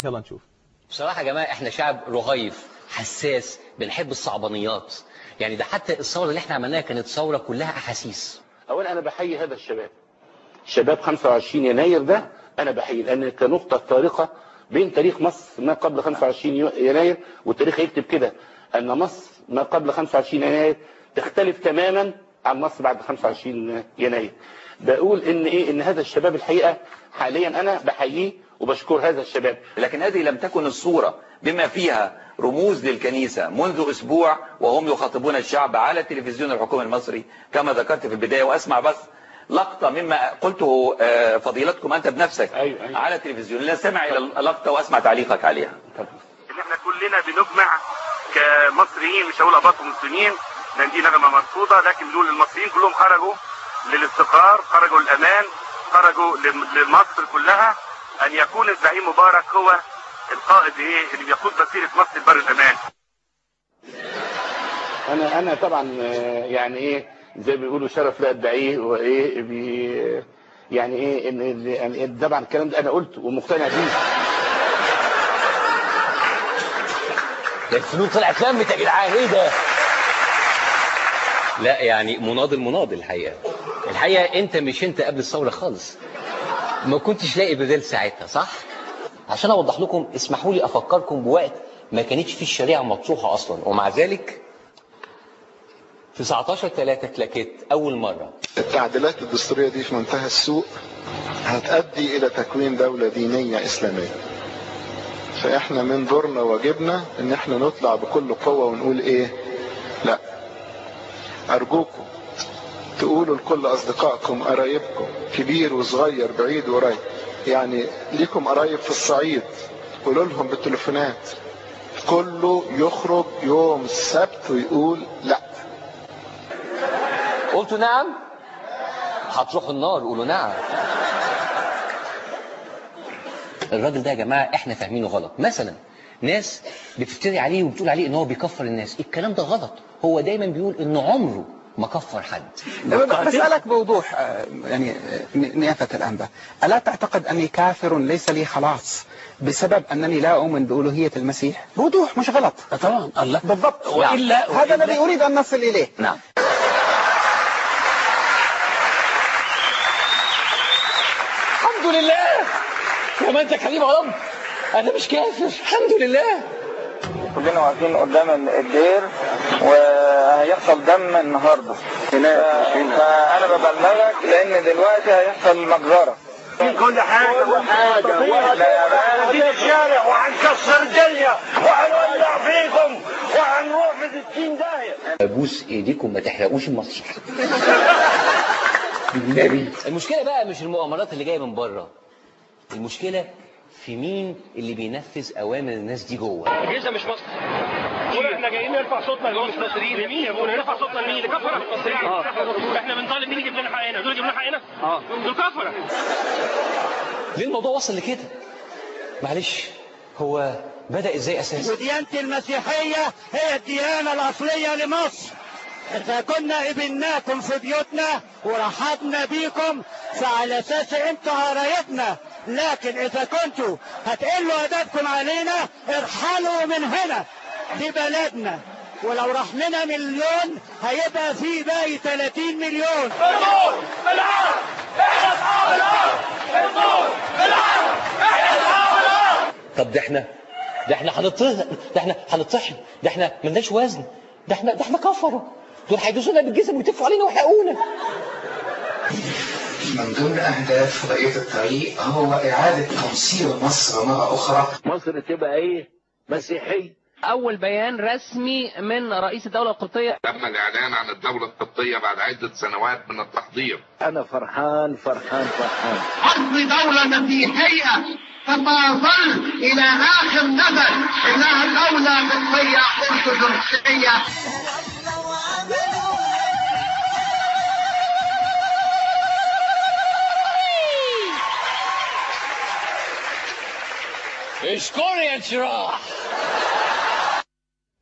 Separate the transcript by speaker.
Speaker 1: يلا نشوف.
Speaker 2: بصراحة يا جماعة احنا شعب رغيف حساس، بنحب الصعبانيات. يعني ده حتى الثورة اللي احنا عملناها كانت ثورة كلها أحاسيس.
Speaker 3: أولا أنا بحيي هذا الشباب، شباب 25 يناير ده أنا بحيي، لأن كنقطة فارقة بين تاريخ مصر ما قبل 25 يناير، والتاريخ يكتب كده أن مصر ما قبل 25 يناير تختلف تماما عن مصر بعد 25 يناير. بقول إن هذا الشباب الحقيقة حاليا أنا بحييه وبشكر هذا الشباب.
Speaker 4: لكن هذه لم تكن الصورة بما فيها رموز للكنيسة منذ أسبوع وهم يخاطبون الشعب على تلفزيون الحكومة المصري كما ذكرت في البداية. وأسمع بس لقطة مما قلته فضيلتكم أنت بنفسك.
Speaker 3: أيوة.
Speaker 4: على التلفزيون. لا سمع إلى اللقطة وأسمع تعليقك عليها.
Speaker 3: احنا كلنا بنجمع كمصريين، مش هقول أباط مسلمين لأن دي نغمة مرفوضة، لكن بنقول المصريين كلهم خرجوا للاستقرار، خرجوا للأمان، خرجوا لمصر كلها، أن يكون الزعيم مبارك هو القائد اللي بيقود مسيرة مصر لبر الأمان. أنا طبعا يعني زي ما بيقولوا شرف لا أدعيه، يعني ان طبعا الكلام ده انا قلته ومقتنع بيه.
Speaker 2: الفلوس طلعت لمت يا جدعان، ايه ده؟ لا يعني مناضل الحقيقة انت مش انت قبل الثورة خالص، ما كنتش لاقي بديل ساعتها، صح؟ عشان اوضح لكم اسمحوا لي افكركم بوقت ما كانتش فيه الشريعة مطروحة اصلا، ومع ذلك في 19/3 اتلكت اول مرة.
Speaker 5: التعديلات الدستورية دي في منتهى السوء، هتؤدي الى تكوين دولة دينية اسلامية. فاحنا من دورنا واجبنا ان احنا نطلع بكل قوة ونقول لا. ارجوكم تقولوا لكل اصدقائكم قرايبكم كبير وصغير بعيد وقريب، يعني ليكم قرايب في الصعيد، قولوا لهم بالتليفونات كله يخرج يوم السبت ويقول لا.
Speaker 2: قلتوا نعم؟ هتروحوا النار، قولوا نعم. الراجل ده يا جماعة احنا فاهمينه غلط. مثلا ناس بتفتري عليه وبتقول عليه ان هو بيكفر الناس، الكلام ده غلط. هو دايما بيقول ان عمره ما كفر حد.
Speaker 1: بسألك بوضوح يعني نيافة الأنبا، ألا تعتقد أني كافر ليس لي خلاص بسبب أنني لا أؤمن بألوهية المسيح؟ بوضوح مش غلط.
Speaker 2: طبعا الله
Speaker 1: بالضبط.
Speaker 2: وإلا
Speaker 1: هذا الذي أريد أن نصل إليه.
Speaker 2: نعم. الحمد لله يا ما انت كريم يا رب، انا مش كافر الحمد لله.
Speaker 6: كلنا واقفين قدام الدير وهيحصل دم النهارده، فانا ببلغك لان دلوقتي هيحصل مجزره
Speaker 3: في كل حاجه
Speaker 6: في
Speaker 3: الشارع، وهنكسر الدنيا وهنولع فيكم وهنروح في 60 داهيه.
Speaker 2: ابوس ايديكم ما تحرقوش المسرح. المشكله بقى مش المؤامرات اللي جايه من بره، المشكله في مين اللي بينفذ اوامر الناس دي جوه.
Speaker 7: الجيزه مش مصر. احنا جايين نرفع صوتنا اللي هو مش مصريين. لمين يا ابونا نرفع صوتنا لمين؟ لكفره المصريين. احنا بنطالب مين يجيب لنا حقنا؟ دول يجيب لنا حقنا؟ دول كفره.
Speaker 2: ليه الموضوع وصل لكده؟ معلش هو بدأ ازاي اساسا؟
Speaker 8: وديانة المسيحية هي الديانة الأصلية لمصر. إذا كنا قبلناكم في بيوتنا ورحبنا بيكم فعلى أساس أنتوا قرايبنا، لكن إذا كنتوا هتقلوا أدبكم علينا ارحلوا من هنا، دي بلدنا، ولو رحمنا مليون هيبقى في باقي 30 مليون.
Speaker 7: النور بالعرض احنا اصحاب الارض، النور بالعرض احنا اصحاب الارض.
Speaker 2: طب ده احنا هنطحن، ده احنا ملناش وزن، ده احنا كفره، دول هيدوسونا بالجسم ويتفوا علينا ويحرقونا.
Speaker 9: من ضمن أهداف بقية الطريق هو إعادة تمصير مصر مرة أخرى.
Speaker 3: مصر تبقى مسيحية.
Speaker 10: أول بيان رسمي من رئيس الدولة القبطية.
Speaker 11: تم الإعلان عن الدولة القبطية بعد عدة سنوات من التحضير.
Speaker 3: أنا فرحان.
Speaker 8: أصل دولة مسيحية ستظل إلى آخر نفس إنها دولة قبطية أرثوذكسية.
Speaker 2: اشكر يا شراح.